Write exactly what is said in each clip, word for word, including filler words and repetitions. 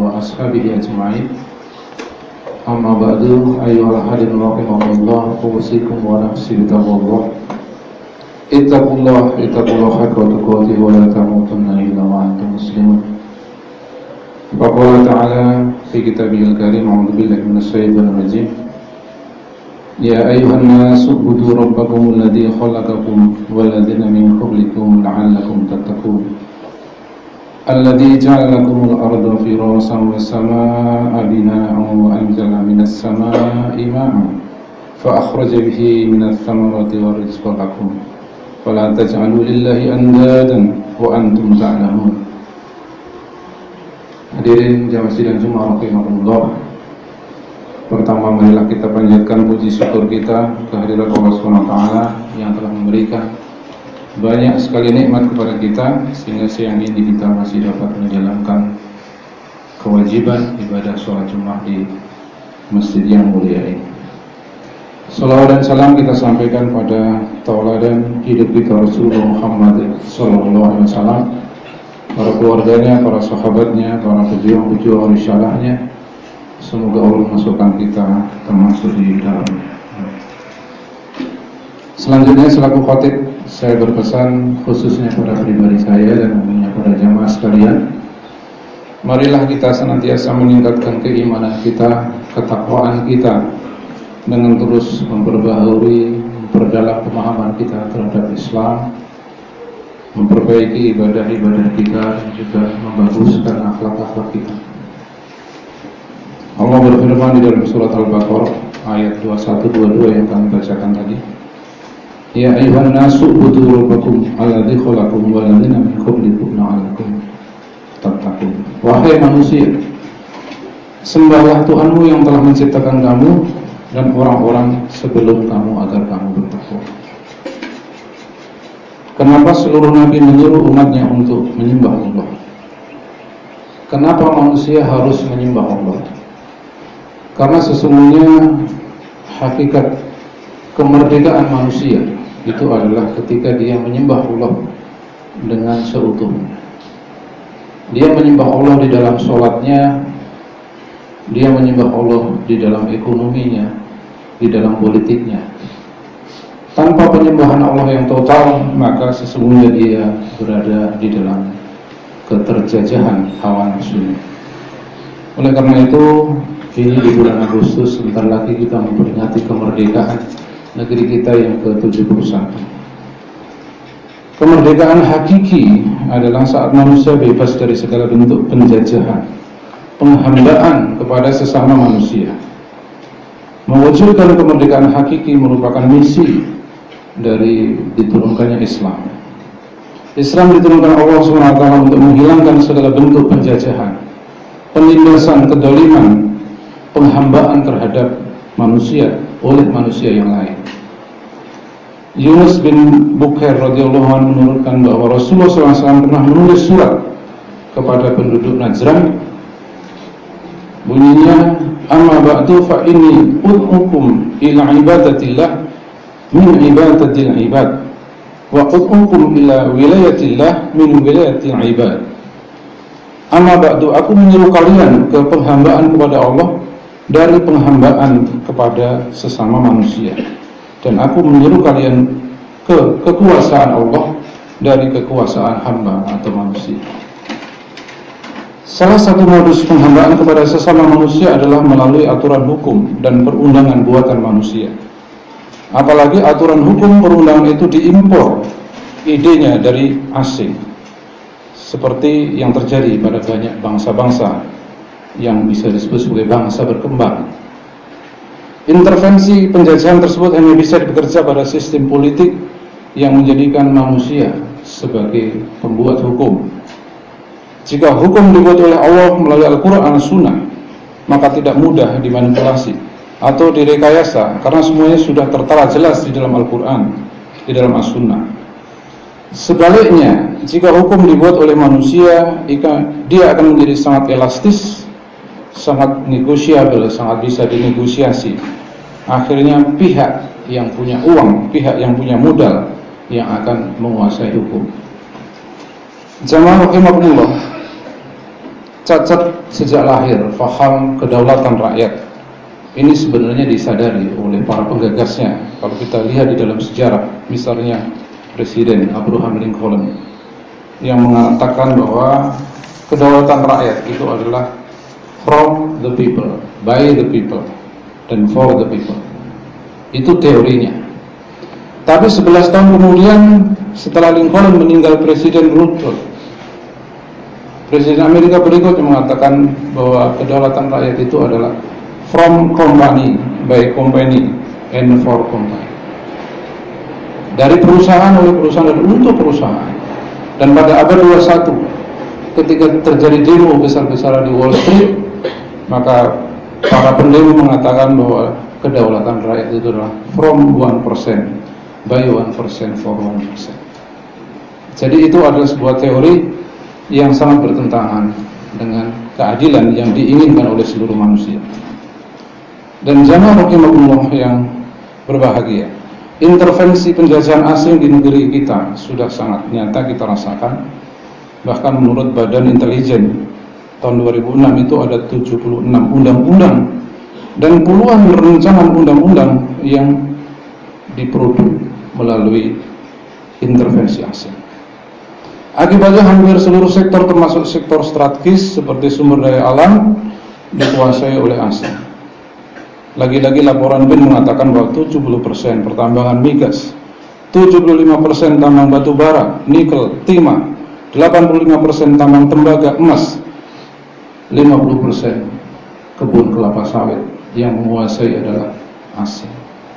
وأصحابه أجمعين. أما بعد أيها الحاضرون رحمكم الله أوصيكم ونفسي بتقوى الله. اتقوا الله اتقوا الله حق تقاته ولا تموتن إلا وأنتم مسلمون. وقال تعالى في كتابه الكريم أعوذ بالله من الشيطان الرجيم يا أيها الناس اعبدوا ربكم الذي خلقكم والذين من قبلكم لعلكم تتقون الذي جعل لكم الأرض فراشا والسماء بناء وأنزل من السماء ماء فأخرج به من الثمرات ورزقا لكم فلا تجعلوا لله أندادا وأنتم تعلمون. Hadirin jamaah sidang Jumat rahimakumullah. Pertama marilah kita panjatkan puji syukur kita kehadirat Allah Subhanahu wa taala yang telah memberikan banyak sekali nikmat kepada kita sehingga siang ini kita masih dapat menjalankan kewajiban ibadah sholat Jumat di masjid yang mulia ini. Salawat dan salam kita sampaikan pada tauladan hidup kita Rasulullah Muhammad sallallahu alaihi wasallam, para keluarganya, para sahabatnya, para pejuang-pejuang risalahnya. Semoga Allah masukkan kita termasuk di dalamnya. Selanjutnya selaku khatib, saya berpesan khususnya pada pribadi saya dan umumnya pada jamaah sekalian, marilah kita senantiasa meningkatkan keimanan kita, ketakwaan kita dengan terus memperbaharui, memperdalam pemahaman kita terhadap Islam, memperbaiki ibadah-ibadah kita dan juga membaguskan akhlak-akhlak kita. Allah berfirman di dalam surat Al-Baqarah ayat dua puluh satu dua puluh dua yang kami bacakan tadi. Ya ayyuhan nasu ubudu rabbakum alladzi khalaqakum wal ladzina min qablikum la'allakum tattaqun. Wahai manusia, sembahlah Tuhanmu yang telah menciptakan kamu dan orang-orang sebelum kamu agar kamu bertakwa. Kenapa seluruh nabi menyuruh umatnya untuk menyembah Allah? Kenapa manusia harus menyembah Allah? Karena sesungguhnya hakikat kemerdekaan manusia itu adalah ketika dia menyembah Allah dengan seutuhnya. Dia menyembah Allah di dalam sholatnya, dia menyembah Allah di dalam ekonominya, di dalam politiknya. Tanpa penyembahan Allah yang total, maka sesungguhnya dia berada di dalam keterjajahan hawa nafsunya. Oleh karena itu, ini di bulan Agustus sebentar lagi kita memperingati kemerdekaan negeri kita yang ke tujuh puluh satu. Kemerdekaan hakiki adalah saat manusia bebas dari segala bentuk penjajahan, penghambaan kepada sesama manusia. Mewujudkan kemerdekaan hakiki merupakan misi dari diturunkannya Islam. Islam diturunkan Allah subhanahu wa taala untuk menghilangkan segala bentuk penjajahan, penindasan, kedoliman, penghambaan terhadap manusia oleh manusia yang lain. Yunus bin Bukhair radhiyallahu anhu menurutkan bahwa Rasulullah shallallahu alaihi wasallam pernah menulis surat kepada penduduk Najran, bunyinya amma ba'du fa inni ud'ukum ila ibadatillah min ibadatil ibad wa ud'ukum ila wilayatillah min wilayatil ibad. Amma ba'du, aku menyuruh kalian ke penghambaan kepada Allah dari penghambaan kepada sesama manusia, dan aku menyuruh kalian ke kekuasaan Allah dari kekuasaan hamba atau manusia. Salah satu modus penghambaan kepada sesama manusia adalah melalui aturan hukum dan perundangan buatan manusia. Apalagi aturan hukum perundangan itu diimpor idenya dari asing, seperti yang terjadi pada banyak bangsa-bangsa yang bisa disebut sebagai bangsa berkembang. Intervensi penjajahan tersebut hanya bisa bekerja pada sistem politik yang menjadikan manusia sebagai pembuat hukum. Jika hukum dibuat oleh Allah melalui Al-Quran dan Sunnah, maka tidak mudah dimanipulasi atau direkayasa, karena semuanya sudah tertera jelas di dalam Al-Quran, di dalam As-Sunnah. Sebaliknya, jika hukum dibuat oleh manusia, dia akan menjadi sangat elastis, sangat negosiabel, sangat bisa dinegosiasi. Akhirnya pihak yang punya uang, pihak yang punya modal yang akan menguasai hukum. Jamaah rahimakumullah, cacat sejak lahir, faham kedaulatan rakyat. Ini sebenarnya disadari oleh para penggagasnya. Kalau kita lihat di dalam sejarah, misalnya Presiden Abraham Lincoln yang mengatakan bahwa kedaulatan rakyat itu adalah from the people, by the people, dan for the people. Itu teorinya. Tapi sebelas tahun kemudian setelah Lincoln meninggal, Presiden Roosevelt, Presiden Amerika berikutnya, mengatakan bahwa kedaulatan rakyat itu adalah from company, by company, and for company. Dari perusahaan oleh perusahaan dan untuk perusahaan. Dan pada abad dua puluh satu, ketika terjadi demo besar-besaran di Wall Street, maka para pendemo mengatakan bahwa kedaulatan rakyat itu adalah from one percent, by one percent, for one percent. Jadi itu adalah sebuah teori yang sangat bertentangan dengan keadilan yang diinginkan oleh seluruh manusia. Dan jamaah rahimakumullah yang berbahagia, intervensi penjajahan asing di negeri kita sudah sangat nyata kita rasakan. Bahkan menurut Badan Intelijen tahun dua ribu enam itu ada tujuh puluh enam undang-undang dan puluhan rancangan undang-undang yang diproduk melalui intervensi asing. Akibatnya hampir seluruh sektor termasuk sektor strategis seperti sumber daya alam dikuasai oleh asing. Lagi-lagi laporan B I N mengatakan bahwa tujuh puluh persen pertambangan migas, tujuh puluh lima persen tambang batu bara, nikel, timah, delapan puluh lima persen tambang tembaga, emas, lima puluh persen kebun kelapa sawit yang menguasai adalah asing.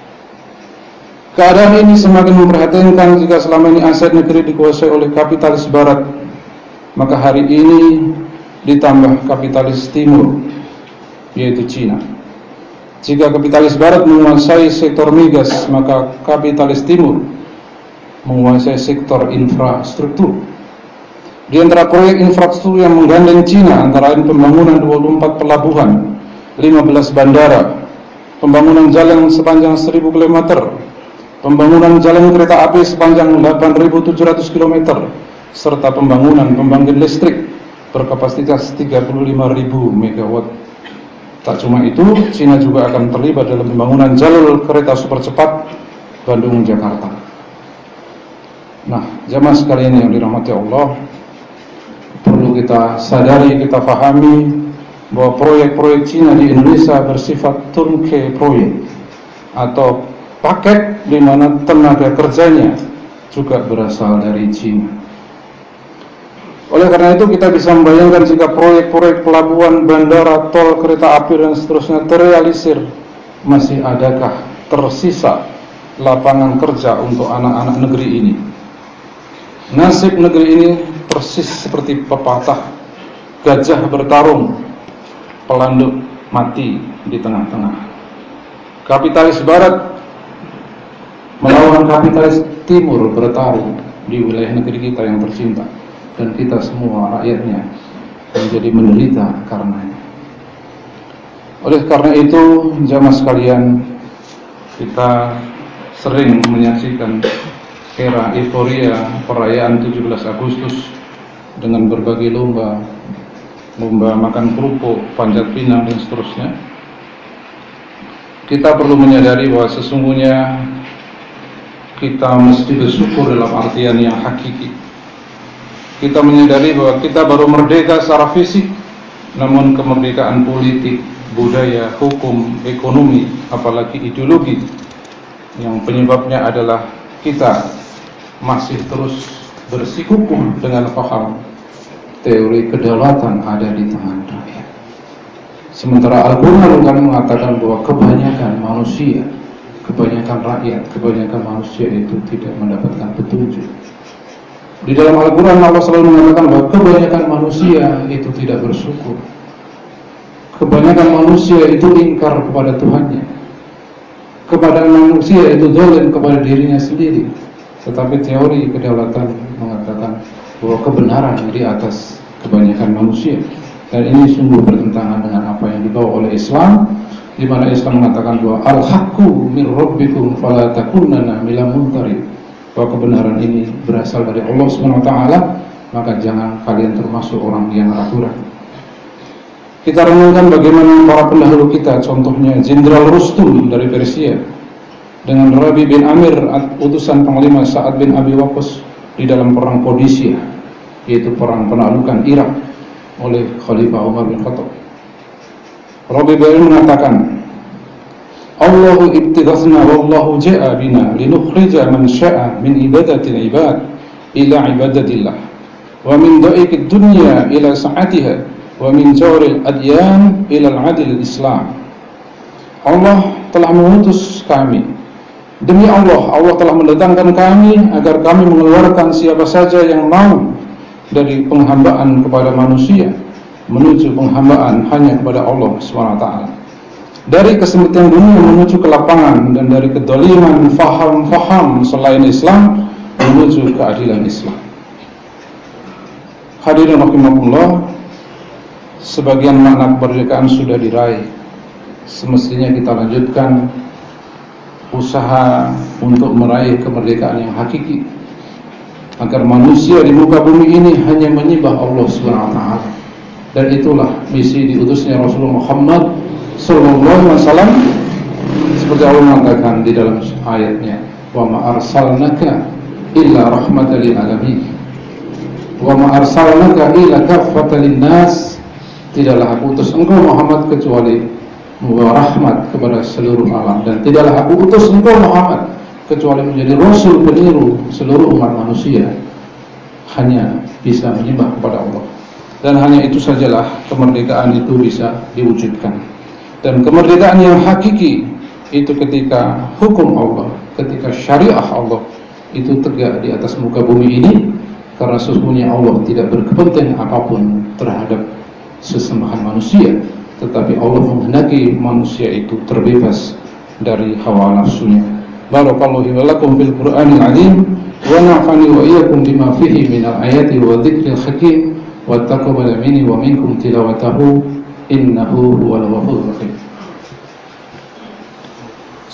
Keadaan ini semakin memprihatinkan jika selama ini aset negeri dikuasai oleh kapitalis barat, maka hari ini ditambah kapitalis timur, yaitu Cina. Jika kapitalis barat menguasai sektor migas, maka kapitalis timur menguasai sektor infrastruktur. Di antara proyek infrastruktur yang menggandeng Cina antara lain pembangunan dua puluh empat pelabuhan, lima belas bandara, pembangunan jalan sepanjang seribu kilometer, pembangunan jalan kereta api sepanjang delapan ribu tujuh ratus kilometer, serta pembangunan pembangkit listrik berkapasitas tiga puluh lima ribu megawatt. Tak cuma itu, Cina juga akan terlibat dalam pembangunan jalur kereta super cepat Bandung-Jakarta. Nah, jamaah sekalian yang dirahmati Allah, perlu kita sadari, kita pahami bahwa proyek-proyek Cina di Indonesia bersifat turnkey proyek atau paket di mana tenaga kerjanya juga berasal dari Cina. Oleh karena itu kita bisa membayangkan jika proyek-proyek pelabuhan, bandara, tol, kereta api dan seterusnya terrealisir, masih adakah tersisa lapangan kerja untuk anak-anak negeri ini? Nasib negeri ini persis seperti pepatah, gajah bertarung, pelanduk mati di tengah-tengah. Kapitalis barat melawan kapitalis timur bertarung di wilayah negeri kita yang tercinta. Dan kita semua rakyatnya menjadi menderita karenanya. Oleh karena itu, jamaah sekalian, kita sering menyaksikan era euforia perayaan tujuh belas Agustus dengan berbagai lomba, lomba makan kerupuk, panjat pinang dan seterusnya. Kita perlu menyadari bahwa sesungguhnya kita mesti bersyukur dalam artian yang hakiki. Kita menyadari bahwa kita baru merdeka secara fisik, namun kemerdekaan politik, budaya, hukum, ekonomi, apalagi ideologi yang penyebabnya adalah kita masih terus bersikukuh dengan paham teori kedaulatan ada di tangan rakyat. Sementara Al-Quran kan mengatakan bahwa kebanyakan manusia, kebanyakan rakyat, kebanyakan manusia itu tidak mendapatkan petunjuk. Di dalam Al-Quran Allah selalu mengatakan bahwa kebanyakan manusia itu tidak bersyukur. Kebanyakan manusia itu ingkar kepada Tuhannya. Kebanyakan manusia itu zalim kepada dirinya sendiri. Tetapi teori kedaulatan mengatakan bahwa kebenaran di atas kebanyakan manusia. Dan ini sungguh bertentangan dengan apa yang dibawa oleh Islam, di mana Islam mengatakan bahwa al-haqqu min rabbikum fala takunanna minal mumtarin. Bahwa kebenaran ini berasal dari Allah subhanahu wa taala, maka jangan kalian termasuk orang yang ragu-ragu. Kita renungkan bagaimana para pendahulu kita, contohnya Jenderal Rustum dari Persia dengan Rabi bin Amir, utusan Panglima Sa'ad bin Abi Waqqas di dalam perang Qadisiyah, yaitu perang penaklukan Irak oleh Khalifah Umar bin Khattab. Rabi bin Amir mengatakan, Allahu ibtighasna wallahu ja'a bina linukhrija man sya'a min ibadatil ibad ila ibadatillah wa min da'iqid dunya ila sa'atiha wa min jawril adyan ila al-adil islam. Allah telah mengutus kami, demi Allah, Allah telah mendatangkan kami agar kami mengeluarkan siapa saja yang mau dari penghambaan kepada manusia menuju penghambaan hanya kepada Allah subhanahu wa taala, dari kesempitan dunia menuju kelapangan, dan dari kedoliman faham-faham selain Islam menuju keadilan Islam. Hadirin rahimakumullah, sebagian makna kemerdekaan sudah diraih. Semestinya kita lanjutkan usaha untuk meraih kemerdekaan yang hakiki, agar manusia di muka bumi ini hanya menyembah Allah subhanahu wa taala. Dan itulah misi diutusnya Rasulullah Muhammad sallallahu alaihi wasallam, seperti Allah mengatakan di dalam ayatnya, wa ma arsalnaka illa rahmatan lil alamin wa ma arsalnaka illa kaffatan lin nas. Tidaklah aku utus engkau Muhammad kecuali membawa rahmat kepada seluruh alam, dan tidaklah aku utus engkau Muhammad kecuali menjadi rasul peniru seluruh umat manusia, hanya bisa menyembah kepada Allah. Dan hanya itu sajalah kemerdekaan itu bisa diwujudkan. Dan kemerdekaan yang hakiki itu ketika hukum Allah, ketika syariah Allah itu tegak di atas muka bumi ini, karena sesungguhnya Allah tidak berkepentingan apapun terhadap sesembahan manusia, tetapi Allah menghendaki manusia itu terbebas dari hawa nafsunya. Barakallahu wa lakum fil Qur'anil azim wa nafa'ani wa iyyakum bima fihi minal ayati wa dzikril hakim wa taqabbal minni wa minkum tilawatahu innahu huwal ghafurur rahim.